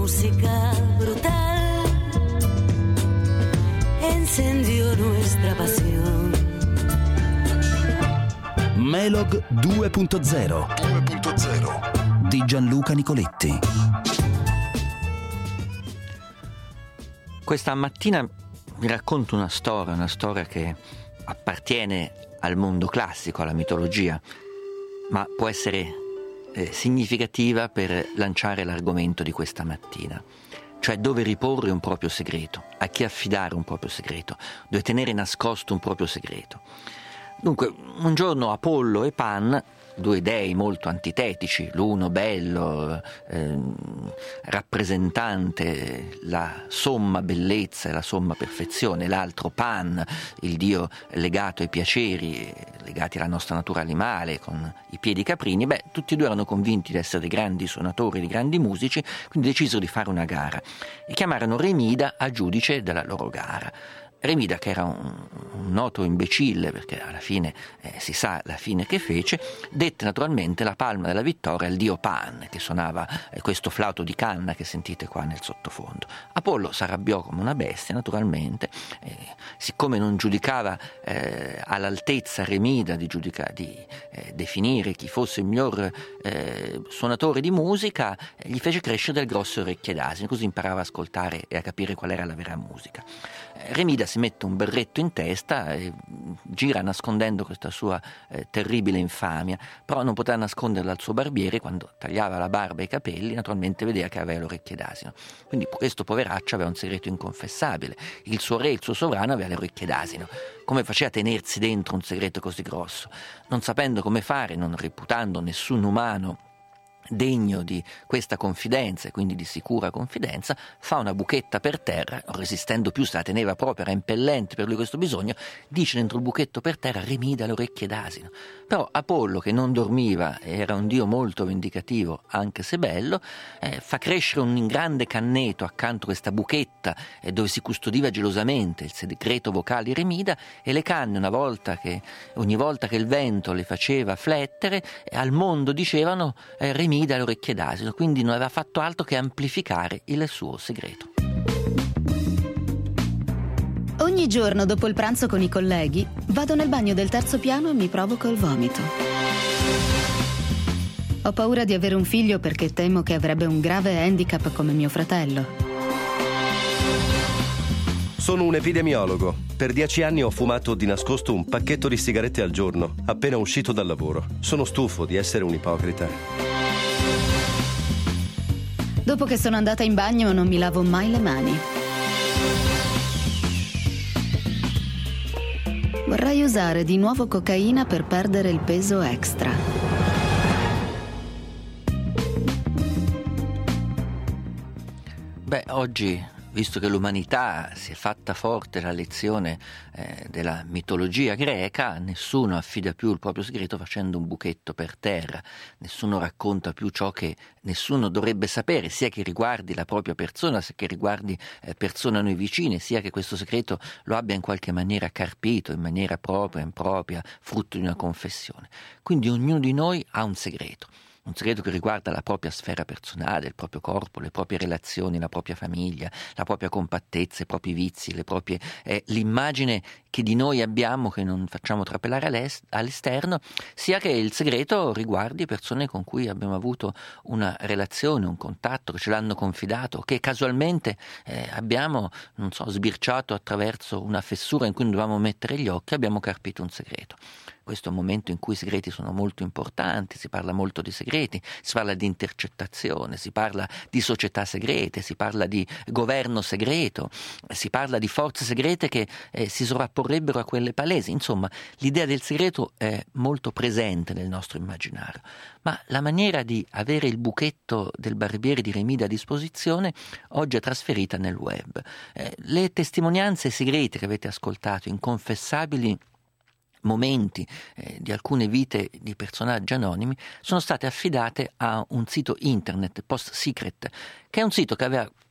música brutal encendió nuestra pasión. Melog 2.0 di Gianluca Nicoletti. Questa mattina vi racconto una storia che appartiene al mondo classico, alla mitologia, ma può essere significativa per lanciare l'argomento di questa mattina, cioè dove riporre un proprio segreto, a chi affidare un proprio segreto, dove tenere nascosto un proprio segreto. Dunque, un giorno Apollo e Pan, due dei molto antitetici, l'uno bello, rappresentante la somma bellezza e la somma perfezione, l'altro Pan, il dio legato ai piaceri, legati alla nostra natura animale, con i piedi caprini. Tutti e due erano convinti di essere dei grandi suonatori, di grandi musici, quindi decisero di fare una gara e chiamarono Remida a giudice della loro gara. Remida, che era un noto imbecille, perché alla fine si sa la fine che fece, dette naturalmente la palma della vittoria al dio Pan, che suonava questo flauto di canna che sentite qua nel sottofondo. Apollo s'arrabbiò come una bestia, naturalmente, siccome non giudicava all'altezza Remida di definire chi fosse il miglior suonatore di musica, gli fece crescere delle grosse orecchie d'asino, così imparava a ascoltare e a capire qual era la vera musica. Remida si mette un berretto in testa e gira nascondendo questa sua terribile infamia, però non poteva nasconderla al suo barbiere. Quando tagliava la barba e i capelli, naturalmente vedeva che aveva le orecchie d'asino. Quindi questo poveraccio aveva un segreto inconfessabile: il suo re, il suo sovrano, aveva le orecchie d'asino. Come faceva a tenersi dentro un segreto così grosso? Non sapendo come fare, non reputando nessun umano degno di questa confidenza e quindi di sicura confidenza, fa una buchetta per terra, non resistendo più, se la teneva proprio, era impellente per lui questo bisogno, dice dentro il buchetto per terra: Remida le orecchie d'asino. Però Apollo, che non dormiva, era un dio molto vendicativo anche se bello, fa crescere un grande canneto accanto a questa buchetta dove si custodiva gelosamente il segreto vocale di Remida, e le canne, ogni volta che il vento le faceva flettere, al mondo dicevano Remida le orecchie d'asino, quindi non aveva fatto altro che amplificare il suo segreto. Ogni giorno dopo il pranzo con i colleghi vado nel bagno del terzo piano e mi provoco il vomito. Ho paura di avere un figlio perché temo che avrebbe un grave handicap come mio fratello. Sono un epidemiologo. Per 10 anni ho fumato di nascosto un pacchetto di sigarette al giorno, appena uscito dal lavoro. Sono stufo di essere un ipocrita. Dopo che sono andata in bagno non mi lavo mai le mani. Vorrei usare di nuovo cocaina per perdere il peso extra. Oggi, visto che l'umanità si è fatta forte la lezione della mitologia greca, nessuno affida più il proprio segreto facendo un buchetto per terra, nessuno racconta più ciò che nessuno dovrebbe sapere, sia che riguardi la propria persona, sia che riguardi persone a noi vicine, sia che questo segreto lo abbia in qualche maniera carpito, in maniera propria, impropria, frutto di una confessione. Quindi ognuno di noi ha un segreto che riguarda la propria sfera personale, il proprio corpo, le proprie relazioni, la propria famiglia, la propria compattezza, i propri vizi, l'immagine che di noi abbiamo, che non facciamo trapelare all'esterno, sia che il segreto riguardi persone con cui abbiamo avuto una relazione, un contatto, che ce l'hanno confidato, che casualmente abbiamo, sbirciato attraverso una fessura in cui non dovevamo mettere gli occhi, abbiamo carpito un segreto. Questo è un momento in cui i segreti sono molto importanti, si parla molto di segreti, si parla di intercettazione, si parla di società segrete, si parla di governo segreto, si parla di forze segrete che si sovrapporrebbero a quelle palesi. Insomma, l'idea del segreto è molto presente nel nostro immaginario, ma la maniera di avere il buchetto del barbiere di Remida a disposizione oggi è trasferita nel web. Le testimonianze segrete che avete ascoltato, inconfessabili momenti di alcune vite di personaggi anonimi, sono state affidate a un sito internet, Post Secret, che è un sito che aveva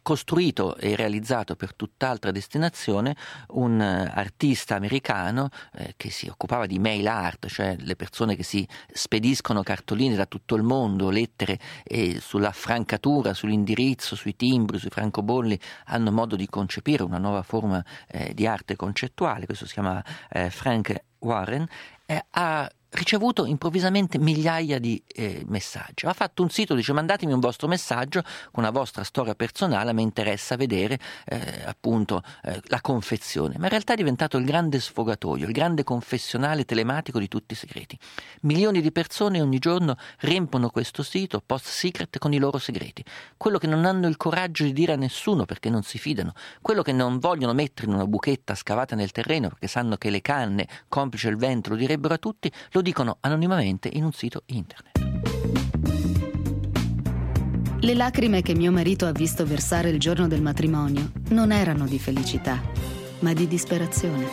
costruito e realizzato per tutt'altra destinazione un artista americano che si occupava di mail art, cioè le persone che si spediscono cartoline da tutto il mondo, lettere, e sulla francatura, sull'indirizzo, sui timbri, sui francobolli hanno modo di concepire una nuova forma di arte concettuale. Questo si chiama Frank Warren. Ha ricevuto improvvisamente migliaia di messaggi. Ha fatto un sito, dice: mandatemi un vostro messaggio con una vostra storia personale, mi interessa vedere appunto la confezione. Ma in realtà è diventato il grande sfogatoio, il grande confessionale telematico di tutti i segreti. Milioni di persone ogni giorno riempiono questo sito post secret con i loro segreti, quello che non hanno il coraggio di dire a nessuno perché non si fidano, quello che non vogliono mettere in una buchetta scavata nel terreno perché sanno che le canne, complice il vento, lo direbbero a tutti, lo dicono anonimamente in un sito internet. Le lacrime che mio marito ha visto versare il giorno del matrimonio non erano di felicità, ma di disperazione.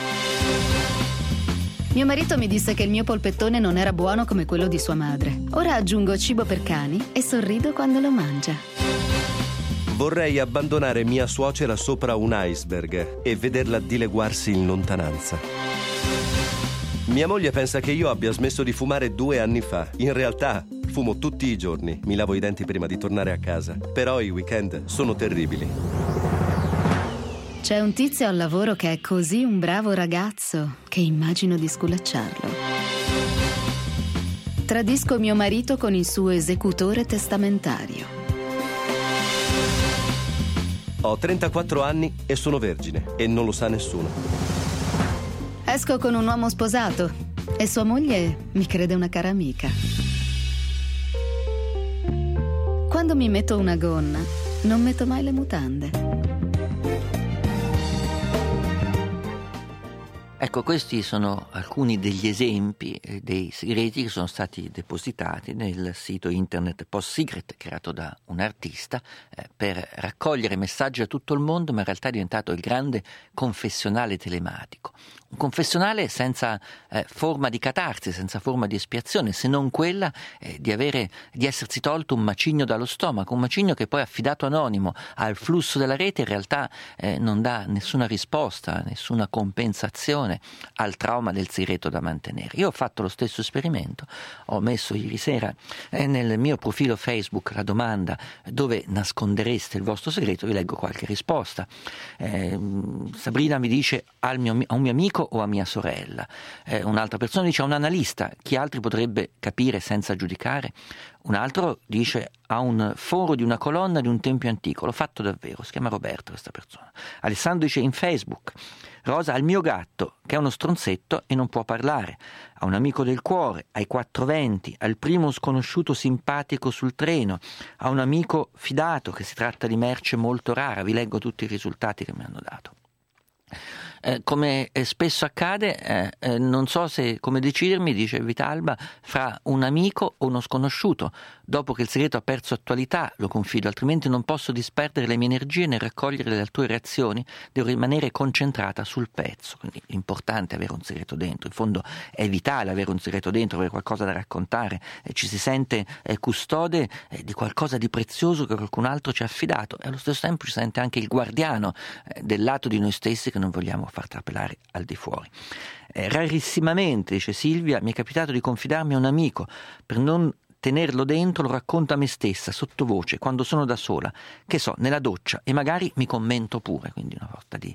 Mio marito mi disse che il mio polpettone non era buono come quello di sua madre. Ora aggiungo cibo per cani e sorrido quando lo mangia. Vorrei abbandonare mia suocera sopra un iceberg e vederla dileguarsi in lontananza. Mia moglie pensa che io abbia smesso di fumare 2 anni fa. In realtà fumo tutti i giorni, mi lavo i denti prima di tornare a casa. Però i weekend sono terribili. C'è un tizio al lavoro che è così un bravo ragazzo che immagino di sculacciarlo. Tradisco mio marito con il suo esecutore testamentario. Ho 34 anni e sono vergine e non lo sa nessuno. Esco con un uomo sposato e sua moglie mi crede una cara amica. Quando mi metto una gonna, non metto mai le mutande. Ecco, questi sono alcuni degli esempi dei segreti che sono stati depositati nel sito internet Post Secret, creato da un artista per raccogliere messaggi a tutto il mondo, ma in realtà è diventato il grande confessionale telematico. Un confessionale senza forma di catarsi, senza forma di espiazione, se non quella di essersi tolto un macigno dallo stomaco, un macigno che poi affidato anonimo al flusso della rete in realtà non dà nessuna risposta, nessuna compensazione al trauma del segreto da mantenere. Io ho fatto lo stesso esperimento, ho messo ieri sera nel mio profilo Facebook la domanda: dove nascondereste il vostro segreto? Vi leggo qualche risposta. Sabrina mi dice a un mio amico o a mia sorella. Un'altra persona dice a un analista. Chi altri potrebbe capire senza giudicare? Un altro dice a un foro di una colonna di un tempio antico. L'ho fatto davvero. Si chiama Roberto questa persona. Alessandro dice in Facebook. Rosa al mio gatto che è uno stronzetto e non può parlare. A un amico del cuore, ai 420, al primo sconosciuto simpatico sul treno, a un amico fidato che si tratta di merce molto rara. Vi leggo tutti i risultati che mi hanno dato. Come spesso accade, non so come decidermi, dice Vitalba, fra un amico o uno sconosciuto. Dopo che il segreto ha perso attualità, lo confido, altrimenti non posso disperdere le mie energie nel raccogliere le tue reazioni, devo rimanere concentrata sul pezzo. Quindi l'importante è avere un segreto dentro, in fondo è vitale avere un segreto dentro, avere qualcosa da raccontare, ci si sente custode di qualcosa di prezioso che qualcun altro ci ha affidato e allo stesso tempo ci sente anche il guardiano del lato di noi stessi che non vogliamo far trapelare al di fuori. Rarissimamente, dice Silvia, mi è capitato di confidarmi a un amico per non tenerlo dentro, lo racconto a me stessa sottovoce quando sono da sola, che so, nella doccia, e magari mi commento pure, quindi una sorta di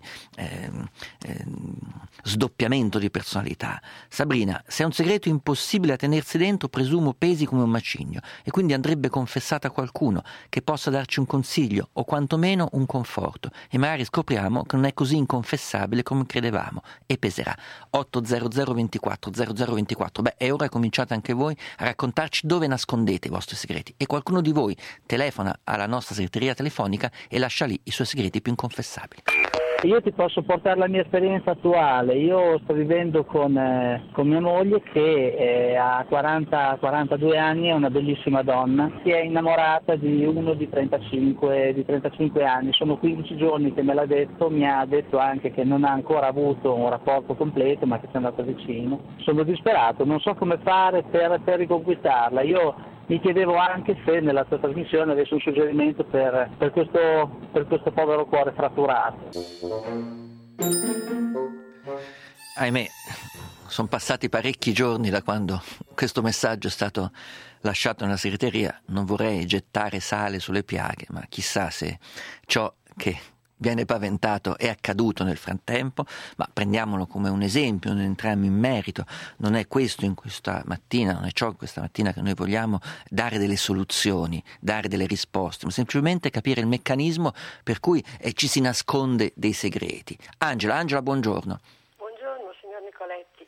sdoppiamento di personalità. Sabrina, se è un segreto impossibile a tenersi dentro, presumo pesi come un macigno e quindi andrebbe confessato a qualcuno che possa darci un consiglio o quantomeno un conforto, e magari scopriamo che non è così inconfessabile come credevamo e peserà. 800 24 0024. E ora cominciate anche voi a raccontarci dove nascondete i vostri segreti, e qualcuno di voi telefona alla nostra segreteria telefonica e lascia lì i suoi segreti più inconfessabili. Io ti posso portare la mia esperienza attuale. Io sto vivendo con mia moglie che ha 42 anni, è una bellissima donna, si è innamorata di uno di 35 anni. Sono 15 giorni che me l'ha detto, mi ha detto anche che non ha ancora avuto un rapporto completo ma che ci è andata vicino. Sono disperato, non so come fare per riconquistarla. Io mi chiedevo anche se nella tua trasmissione avessi un suggerimento per questo povero cuore fratturato. Ahimè, sono passati parecchi giorni da quando questo messaggio è stato lasciato nella segreteria. Non vorrei gettare sale sulle piaghe, ma chissà se ciò che viene paventato è accaduto nel frattempo, ma prendiamolo come un esempio, non entriamo in merito. Non è questo in questa mattina, non è ciò questa mattina che noi vogliamo dare delle soluzioni, dare delle risposte, ma semplicemente capire il meccanismo per cui ci si nasconde dei segreti. Angela, buongiorno. Buongiorno signor Nicoletti.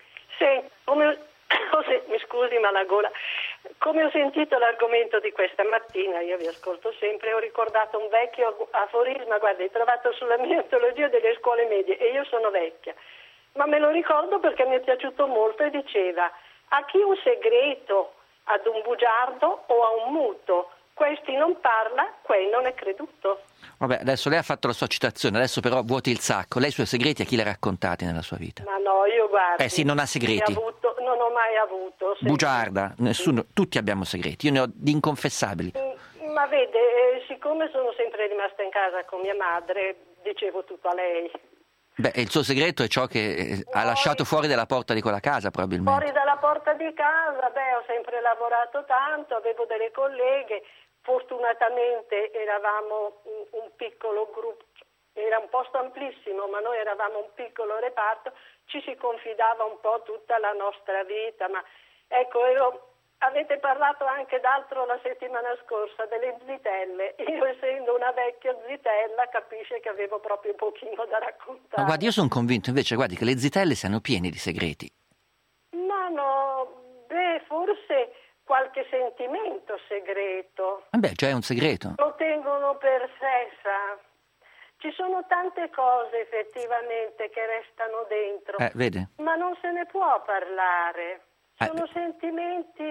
Mi scusi ma la gola. Come ho sentito l'argomento di questa mattina, io vi ascolto sempre, ho ricordato un vecchio aforisma, guarda, trovato sulla mia antologia delle scuole medie, e io sono vecchia, ma me lo ricordo perché mi è piaciuto molto, e diceva: a chi un segreto, ad un bugiardo o a un muto, questi non parla, quei non è creduto. Vabbè, adesso lei ha fatto la sua citazione, adesso però vuoti il sacco. Lei i suoi segreti a chi li ha raccontati nella sua vita? Ma no, io guardi, sì, non ha segreti. Non ho mai avuto segreti. Bugiarda, nessuno, tutti abbiamo segreti, io ne ho di inconfessabili. Ma vede, siccome sono sempre rimasta in casa con mia madre, dicevo tutto a lei. Beh, il suo segreto è ciò che ha lasciato fuori dalla porta di quella casa, probabilmente. Fuori dalla porta di casa, ho sempre lavorato tanto, avevo delle colleghe, fortunatamente eravamo un piccolo gruppo, era un posto amplissimo, ma noi eravamo un piccolo reparto, ci si confidava un po' tutta la nostra vita, ma ecco, avete parlato anche d'altro la settimana scorsa, delle zitelle. Io, essendo una vecchia zitella, capisce che avevo proprio un pochino da raccontare. Ma guardi, io sono convinto invece, guardi, che le zitelle siano piene di segreti. Ma no, forse qualche sentimento segreto. Già è un segreto. Lo tengono per sé, sa. Ci sono tante cose effettivamente che restano dentro, vede? Ma non se ne può parlare. Sono sentimenti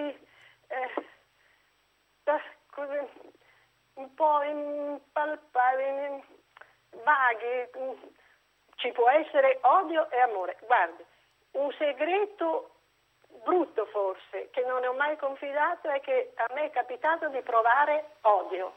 un po' impalpabili, vaghi. Ci può essere odio e amore. Guardi, un segreto brutto forse, che non ne ho mai confidato, è che a me è capitato di provare odio.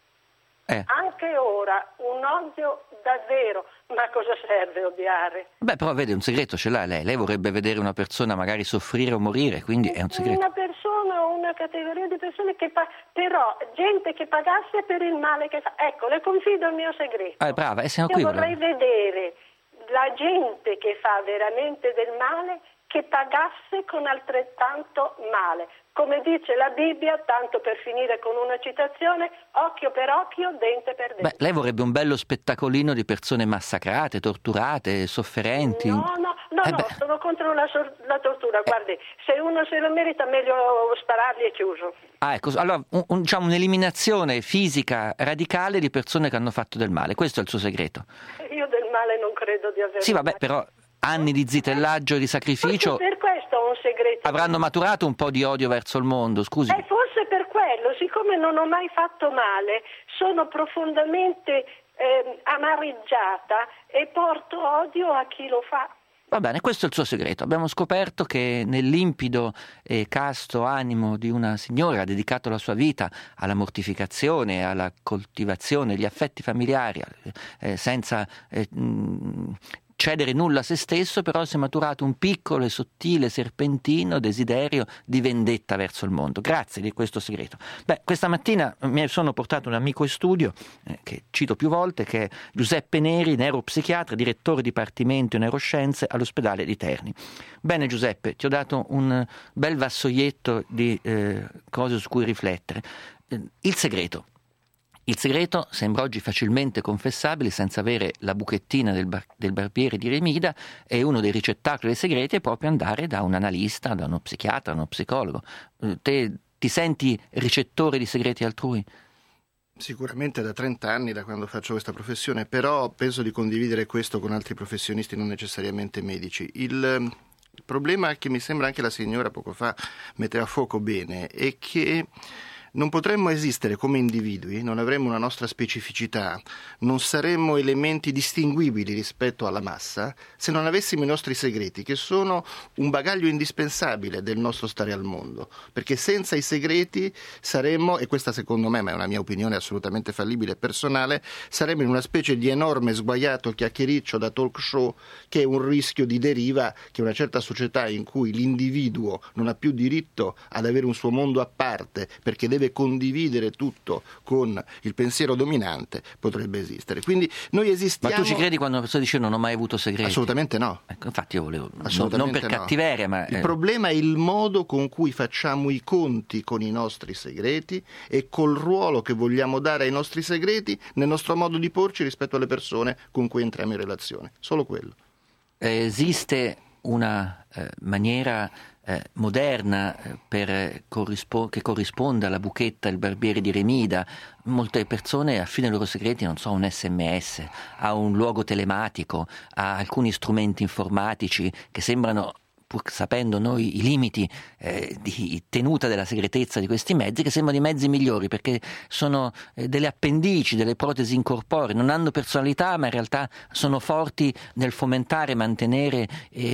Anche ora, un odio davvero, ma cosa serve odiare? Però vede, un segreto ce l'ha lei vorrebbe vedere una persona magari soffrire o morire, quindi è un segreto. Una persona o una categoria di persone che però gente che pagasse per il male che fa. Ecco, le confido il mio segreto. Brava, siamo Io qui. vorrei vedere la gente che fa veramente del male che pagasse con altrettanto male. Come dice la Bibbia, tanto per finire con una citazione, occhio per occhio, dente per dente. Lei vorrebbe un bello spettacolino di persone massacrate, torturate, sofferenti. No, sono contro la tortura. Guardi, se uno se lo merita, meglio sparargli e chiuso. Ecco, allora diciamo un'eliminazione fisica radicale di persone che hanno fatto del male. Questo è il suo segreto. Io del male non credo di averlo. Sì, però anni di zitellaggio e di sacrificio per questo ho un segreto. Avranno maturato un po' di odio verso il mondo, scusi. Forse per quello, siccome non ho mai fatto male, sono profondamente amareggiata e porto odio a chi lo fa. Va bene, questo è il suo segreto. Abbiamo scoperto che nel limpido e casto animo di una signora ha dedicato la sua vita alla mortificazione, alla coltivazione degli affetti familiari, senza cedere nulla a se stesso, però si è maturato un piccolo e sottile serpentino desiderio di vendetta verso il mondo. Grazie di questo segreto. Questa mattina mi sono portato un amico in studio, che cito più volte, che è Giuseppe Neri, neuropsichiatra, direttore dipartimento neuroscienze all'ospedale di Terni. Bene Giuseppe, ti ho dato un bel vassoietto di cose su cui riflettere. Il segreto sembra oggi facilmente confessabile senza avere la buchettina del barbiere di Remida, e uno dei ricettacoli dei segreti è proprio andare da un analista, da uno psichiatra, da uno psicologo. Te ti senti ricettore di segreti altrui? Sicuramente da 30 anni, da quando faccio questa professione, però penso di condividere questo con altri professionisti, non necessariamente medici. Il problema che mi sembra anche la signora poco fa metteva a fuoco bene è che Non potremmo esistere come individui, non avremmo una nostra specificità, non saremmo elementi distinguibili rispetto alla massa se non avessimo i nostri segreti, che sono un bagaglio indispensabile del nostro stare al mondo, perché senza i segreti saremmo, e questa secondo me, ma è una mia opinione assolutamente fallibile e personale, saremmo in una specie di enorme sguaiato chiacchiericcio da talk show, che è un rischio di deriva che una certa società in cui l'individuo non ha più diritto ad avere un suo mondo a parte perché deve condividere tutto con il pensiero dominante potrebbe esistere. Quindi noi esistiamo. Ma tu ci credi quando una persona dice non ho mai avuto segreti? Assolutamente no. Ecco, infatti io volevo, non per cattiveria, ma il problema è il modo con cui facciamo i conti con i nostri segreti e col ruolo che vogliamo dare ai nostri segreti nel nostro modo di porci rispetto alle persone con cui entriamo in relazione. Solo quello. Esiste una maniera moderna che corrisponda alla Buchetta, il barbiere di Remida. Molte persone affidano i loro segreti, non so, a un SMS, a un luogo telematico, a alcuni strumenti informatici che sembrano, pur sapendo noi i limiti di tenuta della segretezza di questi mezzi, che sembrano i mezzi migliori perché sono delle appendici, delle protesi incorporee, non hanno personalità ma in realtà sono forti nel fomentare, mantenere,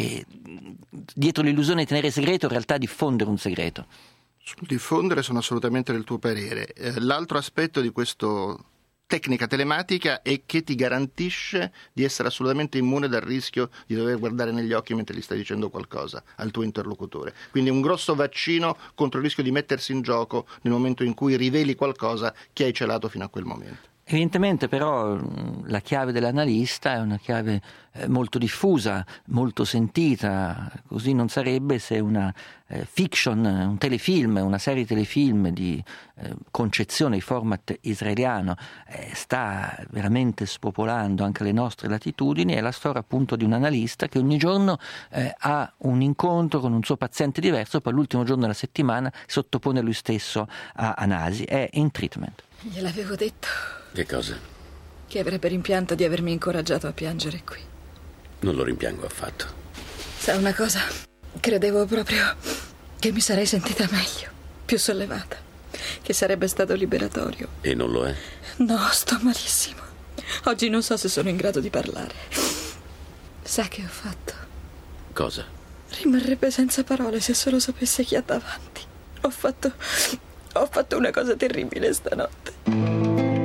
dietro l'illusione di tenere segreto, in realtà diffondere un segreto. Sul diffondere sono assolutamente del tuo parere. L'altro aspetto di questo tecnica telematica è che ti garantisce di essere assolutamente immune dal rischio di dover guardare negli occhi mentre gli stai dicendo qualcosa al tuo interlocutore. Quindi un grosso vaccino contro il rischio di mettersi in gioco nel momento in cui riveli qualcosa che hai celato fino a quel momento. Evidentemente però la chiave dell'analista è una chiave molto diffusa, molto sentita, così non sarebbe se una fiction, un telefilm, una serie telefilm di concezione di format israeliano sta veramente spopolando anche le nostre latitudini. È la storia appunto di un analista che ogni giorno ha un incontro con un suo paziente diverso, poi l'ultimo giorno della settimana sottopone lui stesso a analisi. È in treatment. Gliel'avevo detto. Che cosa? Che avrebbe rimpianto di avermi incoraggiato a piangere qui. Non lo rimpiango affatto. Sa una cosa? Credevo proprio che mi sarei sentita meglio, più sollevata, che sarebbe stato liberatorio. E non lo è? No, sto malissimo. Oggi non so se sono in grado di parlare. Sa che ho fatto? Cosa? Rimarrebbe senza parole se solo sapesse chi ha davanti. Ho fatto una cosa terribile stanotte.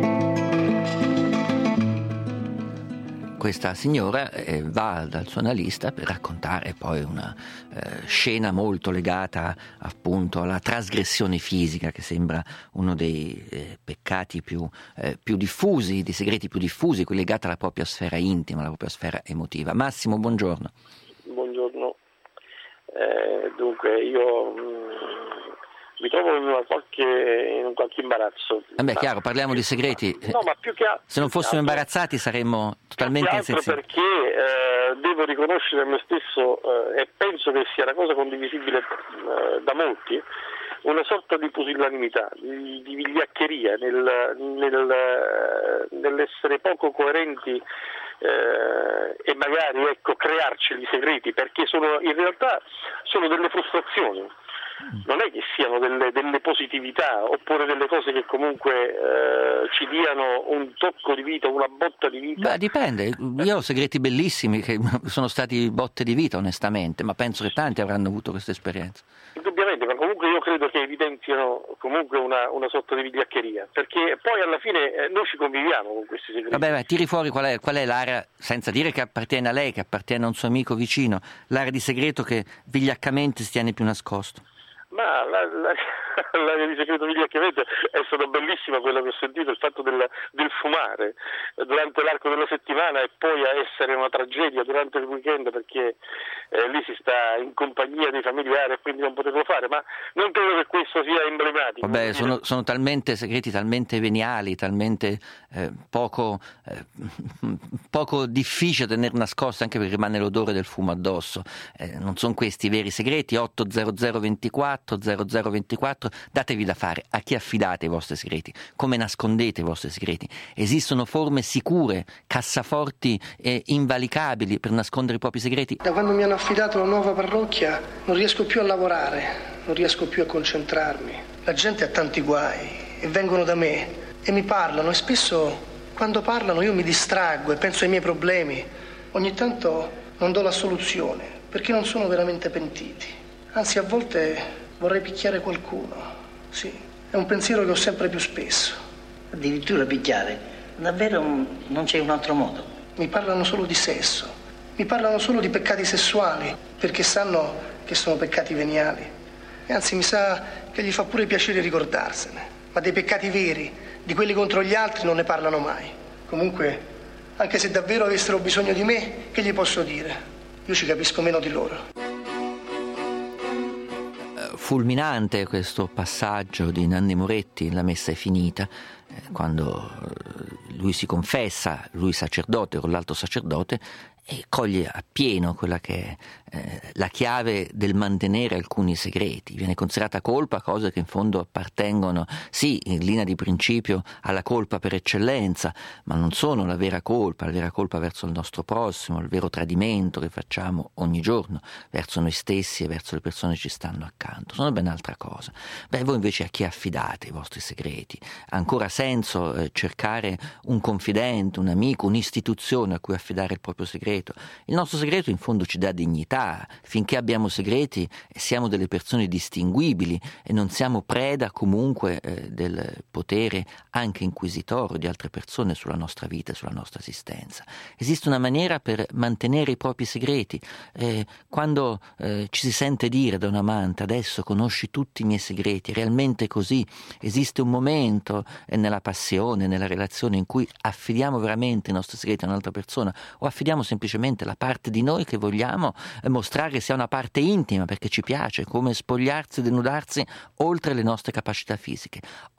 Questa signora va dal suo analista per raccontare poi una scena molto legata appunto alla trasgressione fisica, che sembra uno dei peccati più diffusi, dei segreti più diffusi, quelli legati alla propria sfera intima, alla propria sfera emotiva. Massimo, buongiorno. Buongiorno. Dunque, io mi trovo in un qualche imbarazzo. Chiaro, parliamo di segreti. No, ma più che altro, se non fossimo imbarazzati saremmo totalmente insensibili. Perché devo riconoscere a me stesso, e penso che sia una cosa condivisibile da molti, una sorta di pusillanimità, di vigliaccheria nell'essere poco coerenti e magari crearci i segreti, perché in realtà sono delle frustrazioni. Non è che siano delle positività oppure delle cose che comunque ci diano un tocco di vita, una botta di vita. Beh, dipende. Io ho segreti bellissimi che sono stati botte di vita, onestamente, ma penso che tanti avranno avuto questa esperienza. Indubbiamente, ma comunque io credo che evidenziano comunque una sorta di vigliaccheria, perché poi alla fine noi ci conviviamo con questi segreti. Vabbè, tiri fuori qual è l'area, senza dire che appartiene a lei, che appartiene a un suo amico vicino, l'area di segreto che vigliaccamente si tiene più nascosto. Ma l'area di segreto vigliaccamente è stata bellissima, quello che ho sentito, il fatto del fumare durante l'arco della settimana e poi a essere una tragedia durante il weekend, perché lì si sta in compagnia dei familiari e quindi non poterlo fare, ma non credo che questo sia emblematico. Vabbè, sono talmente segreti, talmente veniali, talmente poco difficile tenere nascosto, anche perché rimane l'odore del fumo addosso. Non sono questi i veri segreti. 80024 0024, datevi da fare. A chi affidate i vostri segreti? Come nascondete i vostri segreti? Esistono forme sicure, cassaforti invalicabili per nascondere i propri segreti? Da quando mi hanno affidato una nuova parrocchia non riesco più a lavorare, non riesco più a concentrarmi. La gente ha tanti guai e vengono da me e mi parlano e spesso quando parlano io mi distraggo e penso ai miei problemi. Ogni tanto non do la soluzione perché non sono veramente pentiti. Anzi, a volte vorrei picchiare qualcuno. Sì, è un pensiero che ho sempre più spesso. Addirittura picchiare? Davvero non c'è un altro modo? Mi parlano solo di sesso. Mi parlano solo di peccati sessuali perché sanno che sono peccati veniali. E anzi, mi sa che gli fa pure piacere ricordarsene. Ma dei peccati veri, di quelli contro gli altri, non ne parlano mai. Comunque, anche se davvero avessero bisogno di me, che gli posso dire? Io ci capisco meno di loro. Fulminante questo passaggio di Nanni Moretti, La messa è finita, quando lui si confessa, lui sacerdote con l'altro sacerdote, e coglie appieno quella che è la chiave del mantenere alcuni segreti. Viene considerata colpa, cose che in fondo appartengono, sì, in linea di principio alla colpa per eccellenza, ma non sono la vera colpa verso il nostro prossimo, il vero tradimento che facciamo ogni giorno verso noi stessi e verso le persone che ci stanno accanto. Sono ben altra cosa. Voi invece a chi affidate i vostri segreti? Ha ancora senso cercare un confidente, un amico, un'istituzione a cui affidare il proprio segreto? Il nostro segreto in fondo ci dà dignità. Finché abbiamo segreti siamo delle persone distinguibili e non siamo preda comunque del potere anche inquisitorio di altre persone sulla nostra vita e sulla nostra esistenza. Esiste una maniera per mantenere i propri segreti. Quando ci si sente dire da un amante: adesso conosci tutti i miei segreti, è realmente così? Esiste un momento nella passione, nella relazione in cui affidiamo veramente i nostri segreti a un'altra persona o affidiamo semplicemente la parte di noi che vogliamo mostrare sia una parte intima perché ci piace, come spogliarsi e denudarsi oltre le nostre capacità fisiche.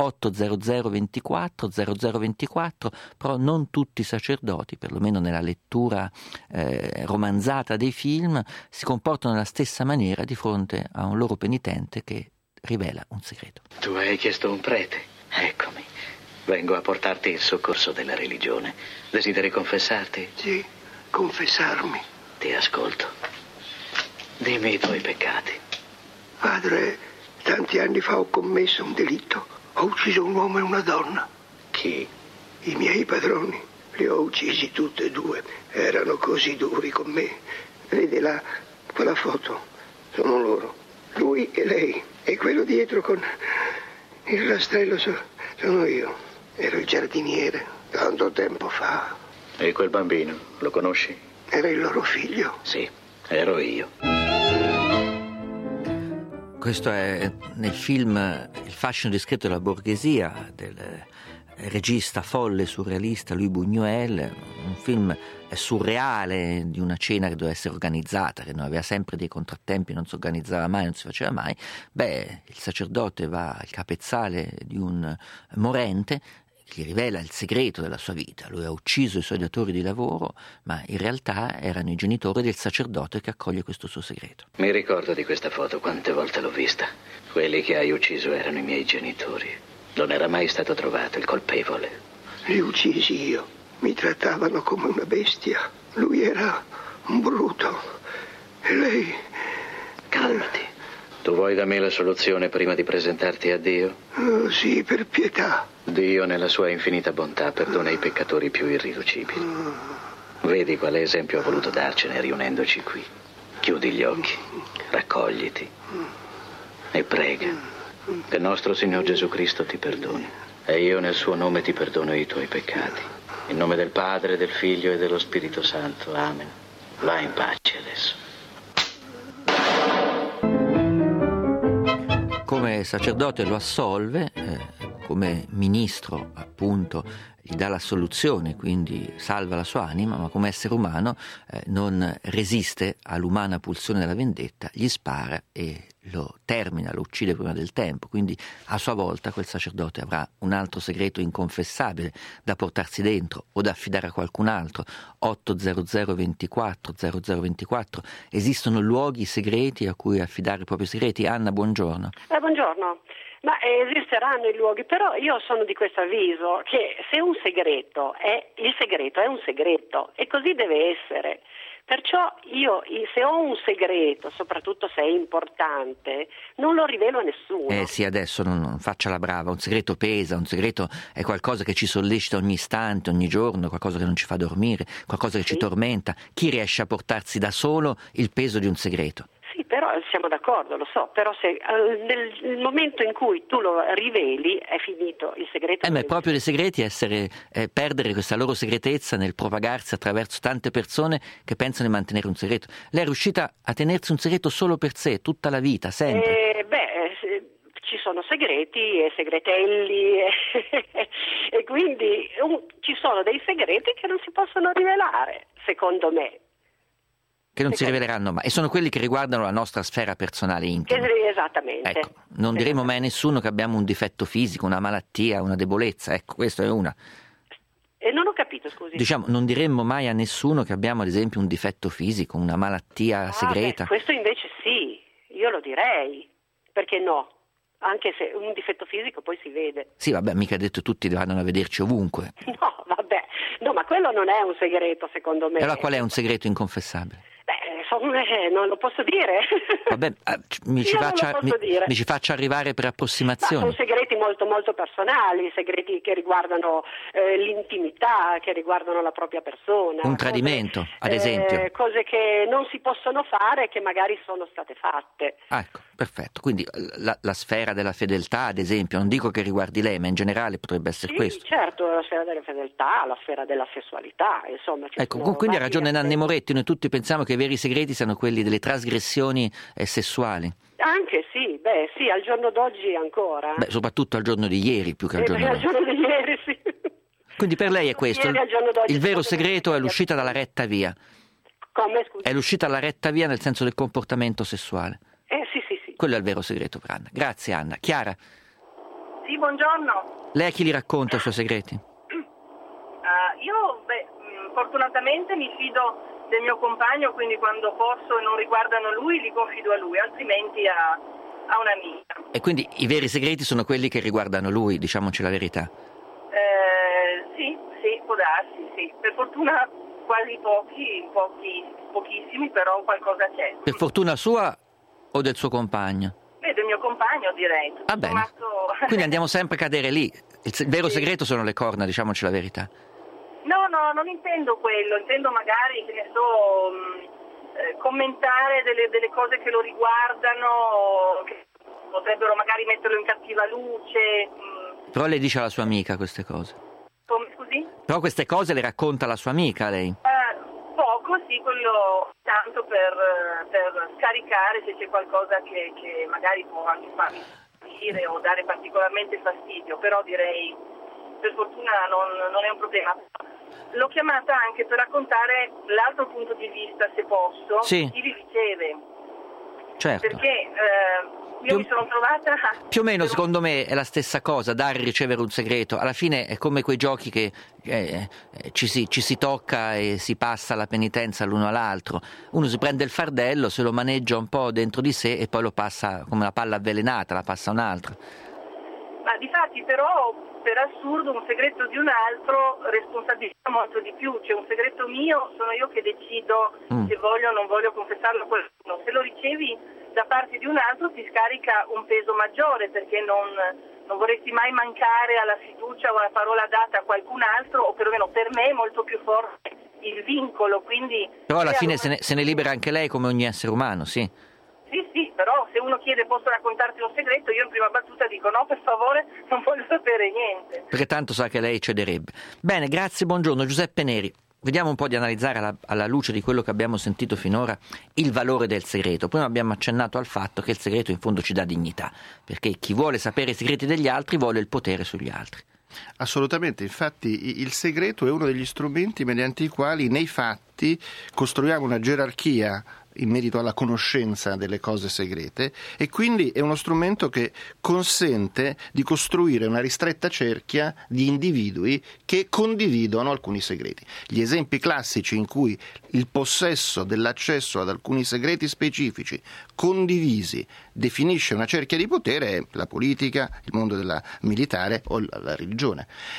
80024 0024, però non tutti i sacerdoti, perlomeno nella lettura romanzata dei film, si comportano nella stessa maniera di fronte a un loro penitente che rivela un segreto. Tu hai chiesto un prete? Eccomi. Vengo a portarti il soccorso della religione. Desideri confessarti? Sì, confessarmi. Ti ascolto. Dimmi i tuoi peccati. Padre, tanti anni fa ho commesso un delitto. Ho ucciso un uomo e una donna. Chi? I miei padroni. Li ho uccisi tutti e due. Erano così duri con me. Vedi là, quella foto. Sono loro. Lui e lei. E quello dietro con il rastrello sono io. Ero il giardiniere, tanto tempo fa. E quel bambino, lo conosci? Era il loro figlio. Sì, ero io. Questo è nel film Il fascino discreto della borghesia del regista folle surrealista Louis Buñuel, un film surreale di una cena che doveva essere organizzata, che non aveva sempre dei contrattempi, non si organizzava mai, non si faceva mai. Il sacerdote va al capezzale di un morente, gli rivela il segreto della sua vita. Lui ha ucciso i suoi datori di lavoro, ma in realtà erano i genitori del sacerdote che accoglie questo suo segreto. Mi ricordo di questa foto, quante volte l'ho vista. Quelli che hai ucciso erano i miei genitori. Non era mai stato trovato il colpevole. Li uccisi io. Mi trattavano come una bestia. Lui era un bruto. E lei... Calmati. Tu vuoi da me la soluzione prima di presentarti a Dio? Oh, sì, per pietà. Dio, nella sua infinita bontà, perdona i peccatori più irriducibili. Vedi quale esempio ho voluto darcene riunendoci qui. Chiudi gli occhi, raccogliti e prega che nostro Signor Gesù Cristo ti perdoni. E io nel suo nome ti perdono i tuoi peccati. In nome del Padre, del Figlio e dello Spirito Santo. Amen. Va in pace adesso. Come sacerdote lo assolve, come ministro appunto gli dà la soluzione, quindi salva la sua anima, ma come essere umano non resiste all'umana pulsione della vendetta, gli spara e lo termina, lo uccide prima del tempo. Quindi a sua volta quel sacerdote avrà un altro segreto inconfessabile da portarsi dentro o da affidare a qualcun altro. 80024 0024. Esistono luoghi segreti a cui affidare i propri segreti? Anna, buongiorno. Buongiorno. Ma esisteranno i luoghi, però io sono di questo avviso che se un segreto è un segreto e così deve essere. Perciò io, se ho un segreto, soprattutto se è importante, non lo rivelo a nessuno. Sì, adesso non faccia la brava, un segreto pesa, un segreto è qualcosa che ci sollecita ogni istante, ogni giorno, qualcosa che non ci fa dormire, qualcosa che ci tormenta. Chi riesce a portarsi da solo il peso di un segreto? Sì, però siamo d'accordo, lo so, però se nel momento in cui tu lo riveli è finito il segreto. Ma è proprio dei segreti perdere questa loro segretezza nel propagarsi attraverso tante persone che pensano di mantenere un segreto. Lei è riuscita a tenersi un segreto solo per sé, tutta la vita, sempre? Ci sono segreti e segretelli e quindi ci sono dei segreti che non si possono rivelare, secondo me. Che non si riveleranno mai, e sono quelli che riguardano la nostra sfera personale intima. Esattamente. Ecco, non diremo mai a nessuno che abbiamo un difetto fisico, una malattia, una debolezza, ecco, questa è una. E non ho capito, scusi. Diciamo, non diremmo mai a nessuno che abbiamo ad esempio un difetto fisico, una malattia segreta. Questo invece sì, io lo direi, perché no? Anche se un difetto fisico poi si vede. Sì, vabbè, mica detto tutti vanno a vederci ovunque. No, vabbè, no, ma quello non è un segreto secondo me. E allora qual è un segreto inconfessabile? Non lo posso dire. Vabbè, mi ci faccia arrivare per approssimazione. Ma sono segreti molto molto personali, segreti che riguardano l'intimità, che riguardano la propria persona. Un tradimento, ad esempio. Cose che non si possono fare, che magari sono state fatte. Ecco, perfetto. Quindi la sfera della fedeltà, ad esempio, non dico che riguardi lei, ma in generale potrebbe essere questo. Certo, la sfera della fedeltà, la sfera della sessualità, insomma. Ecco, quindi ha ragione Nanni Moretti, noi tutti pensiamo che i veri segreti siano quelli delle trasgressioni sessuali. Anche sì, al giorno d'oggi ancora. Soprattutto al giorno di ieri più che al giorno d'oggi. Al giorno di ieri, sì. Quindi per lei è questo, il vero segreto è l'uscita dalla retta via. Come, scusi? È l'uscita dalla retta via nel senso del comportamento sessuale. Sì. Quello è il vero segreto per Anna. Grazie Anna. Chiara? Sì, buongiorno. Lei a chi li racconta i suoi segreti? Io, fortunatamente mi fido del mio compagno, quindi quando posso e non riguardano lui li confido a lui, altrimenti a un'amica. E quindi i veri segreti sono quelli che riguardano lui, diciamoci la verità. Sì, può darsi, sì. Per fortuna quasi pochissimi, però qualcosa c'è. Per fortuna sua o del suo compagno? Del mio compagno, direi. Va bene. Quindi andiamo sempre a cadere lì. Il vero segreto sono le corna, diciamoci la verità. No, non intendo quello, intendo magari, che ne so, commentare delle cose che lo riguardano, che potrebbero magari metterlo in cattiva luce. Però lei dice alla sua amica queste cose. Come, scusi? Però queste cose le racconta alla sua amica, lei? Poco, sì, quello tanto per scaricare se c'è qualcosa che magari può anche farmi dire o dare particolarmente fastidio, però direi per fortuna non è un problema. L'ho chiamata anche per raccontare l'altro punto di vista, se posso, sì. Chi li riceve. Certo. Perché io mi sono trovata... Più o meno, secondo me, è la stessa cosa, dare e ricevere un segreto. Alla fine è come quei giochi che ci si tocca e si passa la penitenza l'uno all'altro. Uno si prende il fardello, se lo maneggia un po' dentro di sé e poi lo passa come una palla avvelenata, la passa a un altro. Ma difatti però, per assurdo, un segreto di un altro responsabilizza molto di più. Cioè un segreto mio sono io che decido se voglio o non voglio confessarlo a qualcuno. Se lo ricevi da parte di un altro ti scarica un peso maggiore, perché non vorresti mai mancare alla fiducia o alla parola data a qualcun altro, o perlomeno per me è molto più forte il vincolo. Quindi però alla fine se ne libera anche lei come ogni essere umano, sì. Sì, però se uno chiede posso raccontarti un segreto, io in prima battuta dico no, per favore, non voglio sapere niente. Perché tanto sa che lei cederebbe. Bene, grazie, buongiorno. Giuseppe Neri. Vediamo un po' di analizzare alla luce di quello che abbiamo sentito finora il valore del segreto. Prima abbiamo accennato al fatto che il segreto in fondo ci dà dignità, perché chi vuole sapere i segreti degli altri vuole il potere sugli altri. Assolutamente, infatti il segreto è uno degli strumenti mediante i quali nei fatti costruiamo una gerarchia in merito alla conoscenza delle cose segrete, e quindi è uno strumento che consente di costruire una ristretta cerchia di individui che condividono alcuni segreti. Gli esempi classici in cui il possesso dell'accesso ad alcuni segreti specifici condivisi definisce una cerchia di potere è la politica, il mondo della militare o la religione.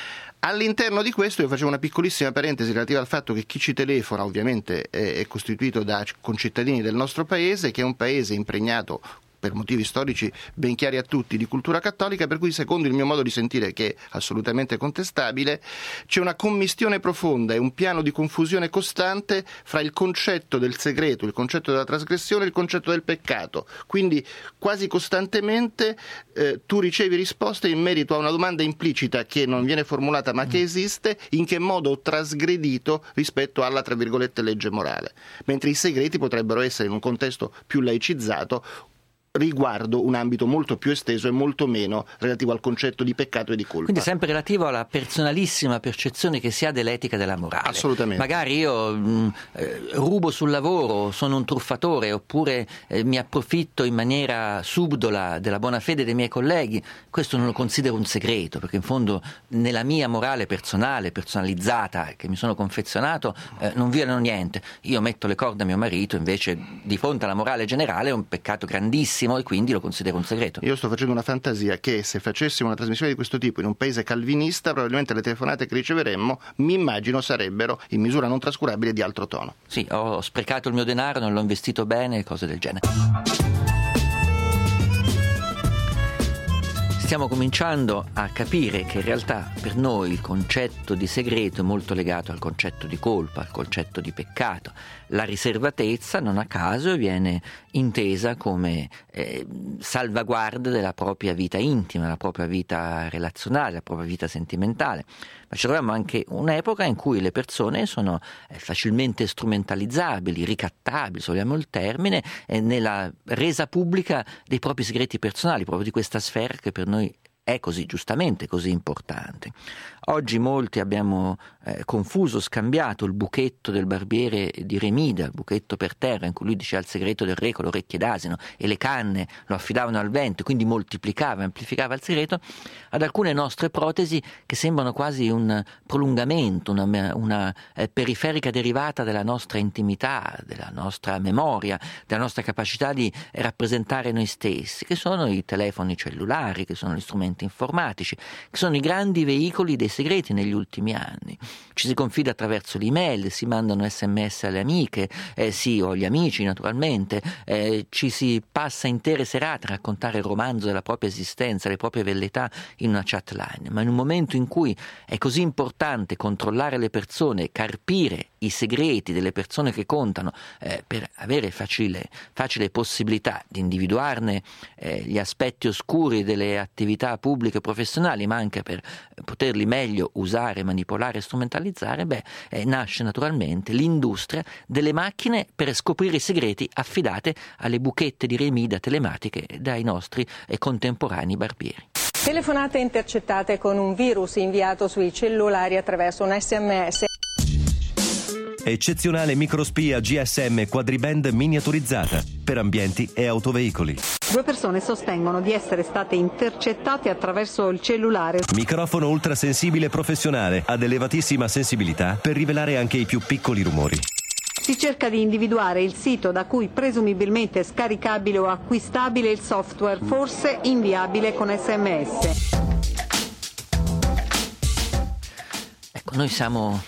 All'interno di questo io facevo una piccolissima parentesi relativa al fatto che chi ci telefona ovviamente è costituito da concittadini del nostro paese, che è un paese impregnato per motivi storici ben chiari a tutti, di cultura cattolica, per cui secondo il mio modo di sentire, che è assolutamente contestabile, c'è una commistione profonda e un piano di confusione costante fra il concetto del segreto, il concetto della trasgressione e il concetto del peccato. Quindi quasi costantemente tu ricevi risposte in merito a una domanda implicita che non viene formulata ma che esiste: in che modo ho trasgredito rispetto alla, tra virgolette, legge morale, mentre i segreti potrebbero essere, in un contesto più laicizzato, riguardo un ambito molto più esteso e molto meno relativo al concetto di peccato e di colpa. Quindi sempre relativo alla personalissima percezione che si ha dell'etica della morale. Assolutamente. Magari io rubo sul lavoro, sono un truffatore, oppure mi approfitto in maniera subdola della buona fede dei miei colleghi. Questo non lo considero un segreto, perché in fondo nella mia morale personale, personalizzata, che mi sono confezionato, non violano niente. Io metto le corna a mio marito, invece di fronte alla morale generale è un peccato grandissimo, e quindi lo considero un segreto. Io sto facendo una fantasia che se facessimo una trasmissione di questo tipo in un paese calvinista, probabilmente le telefonate che riceveremmo, mi immagino, sarebbero in misura non trascurabile di altro tono. Sì, ho sprecato il mio denaro, non l'ho investito bene, cose del genere. Stiamo cominciando a capire che in realtà per noi il concetto di segreto è molto legato al concetto di colpa, al concetto di peccato. La riservatezza, non a caso, viene intesa come salvaguardia della propria vita intima, della propria vita relazionale, della propria vita sentimentale. Ma ci troviamo anche un'epoca in cui le persone sono facilmente strumentalizzabili, ricattabili, se vogliamo il termine, nella resa pubblica dei propri segreti personali, proprio di questa sfera che per noi è così giustamente così importante. Oggi molti abbiamo confuso, scambiato il buchetto del barbiere di Remida, il buchetto per terra in cui lui diceva il segreto del re con le orecchie d'asino, e le canne lo affidavano al vento, quindi moltiplicava, amplificava il segreto, ad alcune nostre protesi che sembrano quasi un prolungamento, una periferica derivata della nostra intimità, della nostra memoria, della nostra capacità di rappresentare noi stessi, che sono i telefoni cellulari, che sono gli strumenti informatici, che sono i grandi veicoli dei segreti negli ultimi anni. Ci si confida attraverso l'email, si mandano SMS alle amiche, sì, o agli amici naturalmente, ci si passa intere serate a raccontare il romanzo della propria esistenza, le proprie velleità in una chat line. Ma in un momento in cui è così importante controllare le persone, carpire i segreti delle persone che contano, per avere facile possibilità di individuarne gli aspetti oscuri delle attività pubbliche e professionali, ma anche per poterli meglio usare, manipolare e strumentalizzare, nasce naturalmente l'industria delle macchine per scoprire i segreti affidate alle buchette di Remida telematiche dai nostri contemporanei barbieri. Telefonate intercettate con un virus inviato sui cellulari attraverso un SMS. Eccezionale microspia GSM quadriband miniaturizzata per ambienti e autoveicoli. 2 persone sostengono di essere state intercettate attraverso il cellulare. Microfono ultrasensibile professionale ad elevatissima sensibilità per rivelare anche i più piccoli rumori. Si cerca di individuare il sito da cui presumibilmente è scaricabile o acquistabile il software, forse inviabile con SMS. Ecco, noi siamo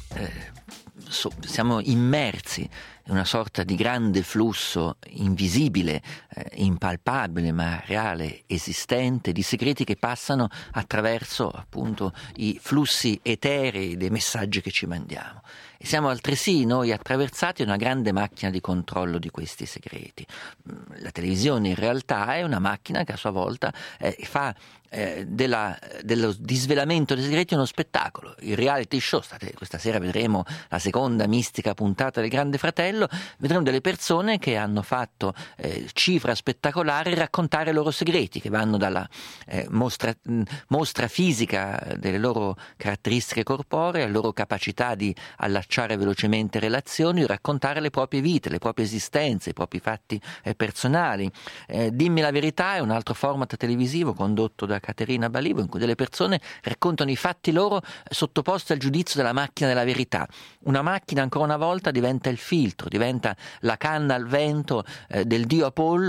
immersi in una sorta di grande flusso invisibile, impalpabile ma reale, esistente, di segreti che passano attraverso appunto i flussi eterei dei messaggi che ci mandiamo. E siamo altresì noi attraversati da una grande macchina di controllo di questi segreti. La televisione in realtà è una macchina che a sua volta fa dello disvelamento dei segreti uno spettacolo. Il reality show, questa sera vedremo la seconda mistica puntata del Grande Fratello, vedremo delle persone che hanno fatto cifra spettacolare raccontare i loro segreti, che vanno dalla mostra fisica delle loro caratteristiche corporee, alla loro capacità di allacciare velocemente relazioni, raccontare le proprie vite, le proprie esistenze, i propri fatti personali. Dimmi la verità è un altro format televisivo condotto da Caterina Balivo, in cui delle persone raccontano i fatti loro sottoposti al giudizio della macchina della verità. Una macchina ancora una volta diventa il filtro, diventa la canna al vento del dio Apollo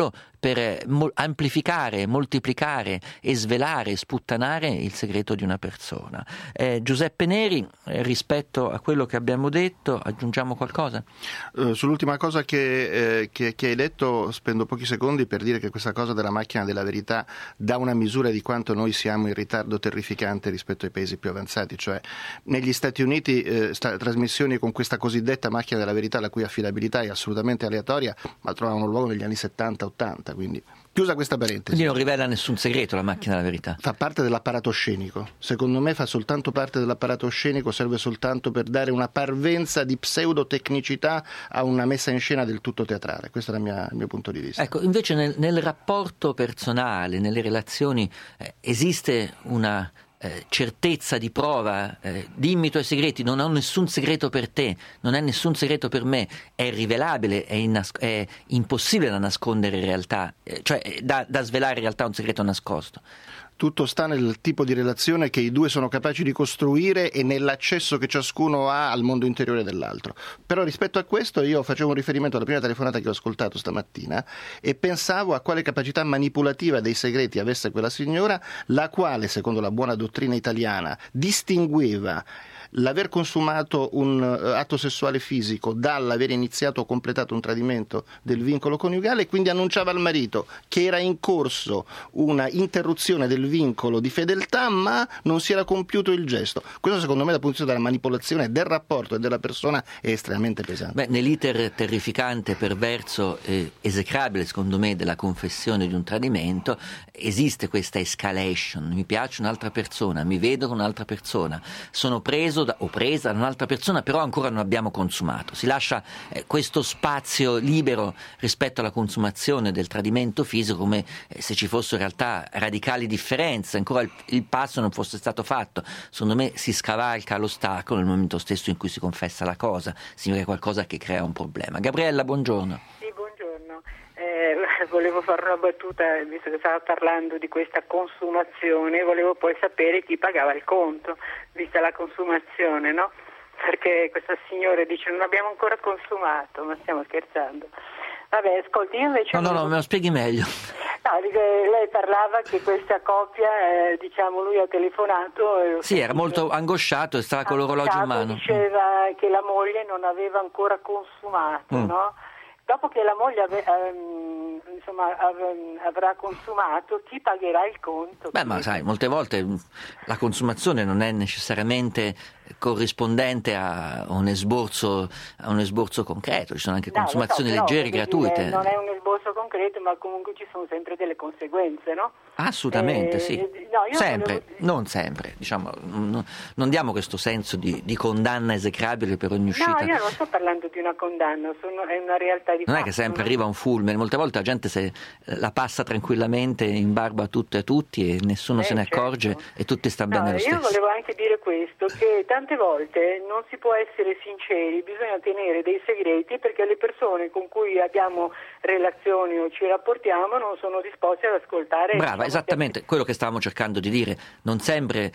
per amplificare, moltiplicare e svelare e sputtanare il segreto di una persona. Giuseppe Neri, rispetto a quello che abbiamo detto, aggiungiamo qualcosa? Sull'ultima cosa che hai detto spendo pochi secondi per dire che questa cosa della macchina della verità dà una misura di quanto noi siamo in ritardo terrificante rispetto ai paesi più avanzati, cioè negli Stati Uniti trasmissioni con questa cosiddetta macchina della verità, la cui affidabilità è assolutamente aleatoria, ma trovano luogo negli anni 70-80, quindi chiusa questa parentesi. Quindi non rivela nessun segreto la macchina della verità? Fa parte dell'apparato scenico, secondo me fa soltanto parte dell'apparato scenico, serve soltanto per dare una parvenza di pseudotecnicità a una messa in scena del tutto teatrale, questo è il mio punto di vista. Ecco, invece nel rapporto personale, nelle relazioni, esiste una certezza di prova, dimmi i tuoi segreti, non ho nessun segreto per te, non è nessun segreto per me, è rivelabile, è impossibile da nascondere in realtà, cioè da svelare in realtà un segreto nascosto. Tutto sta nel tipo di relazione che i due sono capaci di costruire e nell'accesso che ciascuno ha al mondo interiore dell'altro. Però rispetto a questo io facevo un riferimento alla prima telefonata che ho ascoltato stamattina e pensavo a quale capacità manipolativa dei segreti avesse quella signora, la quale, secondo la buona dottrina italiana, distingueva l'aver consumato un atto sessuale fisico dall'aver iniziato o completato un tradimento del vincolo coniugale e quindi annunciava al marito che era in corso una interruzione del vincolo di fedeltà ma non si era compiuto il gesto. Questo secondo me dal punto di vista della manipolazione del rapporto e della persona è estremamente pesante. Beh, nell'iter terrificante, perverso e esecrabile secondo me della confessione di un tradimento esiste questa escalation, mi piace un'altra persona, mi vedo con un'altra persona, sono preso o presa da un'altra persona, però ancora non abbiamo consumato. Si lascia questo spazio libero rispetto alla consumazione del tradimento fisico, come se ci fossero in realtà radicali differenze, ancora il passo non fosse stato fatto. Secondo me si scavalca l'ostacolo nel momento stesso in cui si confessa la cosa, significa qualcosa che crea un problema. Gabriella, buongiorno. Sì, buongiorno. Volevo fare una battuta, visto che stava parlando di questa consumazione, volevo poi sapere chi pagava il conto, vista la consumazione, no? Perché questa signora dice non abbiamo ancora consumato, ma stiamo scherzando. Vabbè, ascolti, io invece... No, me lo spieghi meglio. No, lei parlava che questa coppia, lui ha telefonato... Sì, era molto angosciato e stava con l'orologio in mano. Diceva che la moglie non aveva ancora consumato, no? Dopo che la moglie avrà consumato, chi pagherà il conto? Beh, ma sai, molte volte la consumazione non è necessariamente corrispondente a un esborso concreto, ci sono anche consumazioni leggere, gratuite. Non è un esborso concreto, ma comunque ci sono sempre delle conseguenze, no? Assolutamente, sì. Sempre, non sempre, diciamo, non diamo questo senso di condanna esecrabile per ogni uscita. No, io non sto parlando di una condanna, è una realtà di non fatto. È che sempre arriva un fulmine, molte volte la gente la passa tranquillamente in barba a tutte e a tutti e nessuno se ne accorge e tutti stanno bene lo stesso. Io volevo anche dire questo, che tante volte non si può essere sinceri, bisogna tenere dei segreti perché le persone con cui abbiamo relazioni o ci rapportiamo non sono disposte ad ascoltare. Brava, esattamente quello che stavamo cercando di dire, non sempre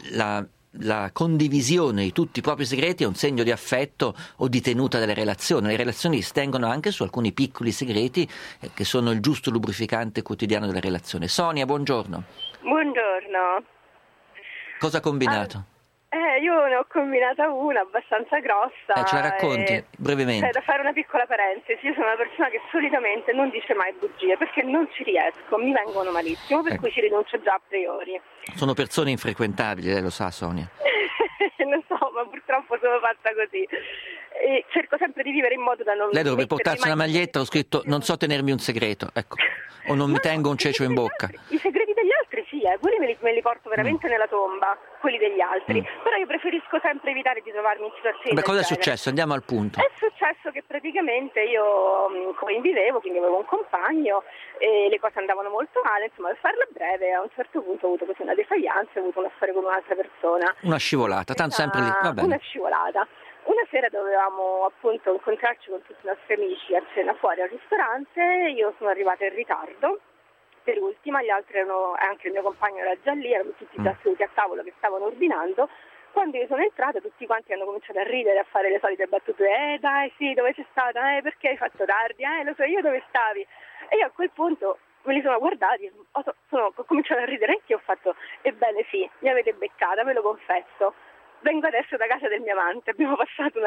la condivisione di tutti i propri segreti è un segno di affetto o di tenuta delle relazioni. Le relazioni si tengono anche su alcuni piccoli segreti che sono il giusto lubrificante quotidiano delle relazioni. Sonia, buongiorno. Buongiorno. Cosa ha combinato? Io ne ho combinata una abbastanza grossa. Ce la racconti brevemente? Da fare una piccola parentesi, io sono una persona che solitamente non dice mai bugie perché non ci riesco, mi vengono malissimo, per cui ci rinuncio già a priori. Sono persone infrequentabili, lei lo sa, Sonia. Lo so, ma purtroppo sono fatta così. E cerco sempre di vivere in modo da non... Lei dovrebbe portarsi una maglietta, ho scritto non so tenermi un segreto, ecco, o non mi tengo un cecio in bocca. I segreti degli altri sì, quelli me li porto veramente nella tomba, quelli degli altri, però io preferisco sempre evitare di trovarmi in situazioni del cosa è genere. successo? Andiamo al punto. È successo che praticamente io convivevo, quindi avevo un compagno e le cose andavano molto male, insomma, per farla breve, a un certo punto ho avuto così una defaillance, ho avuto una storia con un'altra persona. Una scivolata, tanto sempre lì, va bene. Una scivolata. Una sera dovevamo appunto incontrarci con tutti i nostri amici a cena fuori al ristorante, io sono arrivata in ritardo, per ultima, gli altri erano, anche il mio compagno era già lì, erano tutti già seduti a tavola che stavano ordinando. Quando io sono entrata tutti quanti hanno cominciato a ridere, a fare le solite battute, dai sì, dove sei stata? Perché hai fatto tardi? Lo so io dove stavi? E io a quel punto me li sono guardati, ho cominciato a ridere anche io, ho fatto, ebbene sì, mi avete beccata, ve lo confesso. Vengo adesso da casa del mio amante, abbiamo passato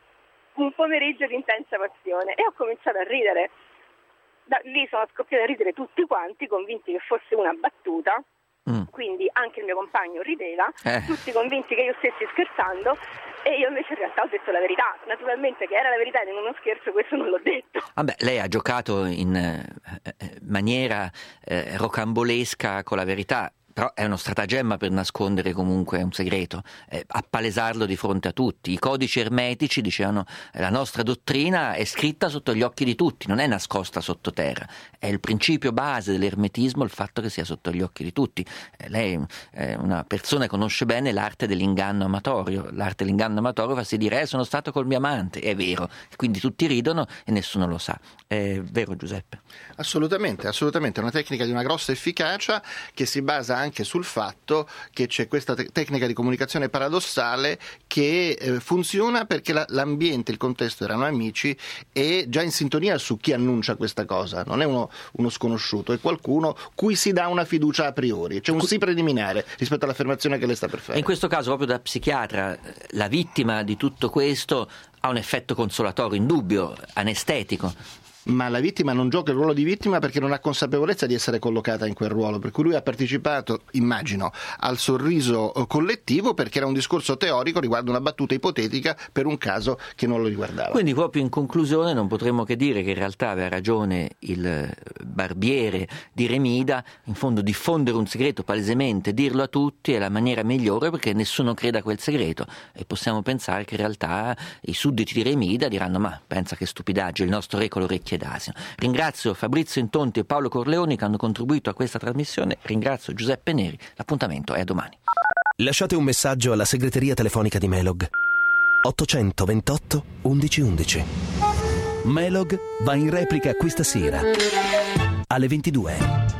un pomeriggio di intensa passione e ho cominciato a ridere. Da lì sono scoppiati a ridere tutti quanti, convinti che fosse una battuta. Quindi anche il mio compagno rideva, tutti convinti che io stessi scherzando, e io invece in realtà ho detto la verità. Naturalmente che era la verità ed in uno scherzo questo non l'ho detto. Vabbè, lei ha giocato in maniera rocambolesca con la verità, però è uno stratagemma per nascondere comunque un segreto, appalesarlo di fronte a tutti. I codici ermetici dicevano la nostra dottrina è scritta sotto gli occhi di tutti, non è nascosta sottoterra. È il principio base dell'ermetismo il fatto che sia sotto gli occhi di tutti. Lei è una persona che conosce bene l'arte dell'inganno amatorio. L'arte dell'inganno amatorio fa sì dire sono stato col mio amante, è vero, quindi tutti ridono e nessuno lo sa. È vero, Giuseppe? Assolutamente, è una tecnica di una grossa efficacia che si basa anche sul fatto che c'è questa tecnica di comunicazione paradossale che funziona perché l'ambiente, il contesto erano amici e già in sintonia su chi annuncia questa cosa. Non è uno sconosciuto, è qualcuno cui si dà una fiducia a priori, c'è un sì preliminare rispetto all'affermazione che lei sta per fare. E in questo caso, proprio da psichiatra, la vittima di tutto questo ha un effetto consolatorio, indubbio, anestetico. Ma la vittima non gioca il ruolo di vittima perché non ha consapevolezza di essere collocata in quel ruolo, per cui lui ha partecipato, immagino, al sorriso collettivo perché era un discorso teorico riguardo una battuta ipotetica per un caso che non lo riguardava. Quindi proprio in conclusione non potremmo che dire che in realtà aveva ragione il barbiere di Remida, in fondo diffondere un segreto palesemente, dirlo a tutti è la maniera migliore perché nessuno creda a quel segreto, e possiamo pensare che in realtà i sudditi di Remida diranno ma pensa che stupidaggine, il nostro re con l'orecchie d'asino. Ringrazio Fabrizio Intonti e Paolo Corleoni che hanno contribuito a questa trasmissione, ringrazio Giuseppe Neri, l'appuntamento è a domani. Lasciate un messaggio alla segreteria telefonica di Melog 828 1111. Melog va in replica questa sera alle 22.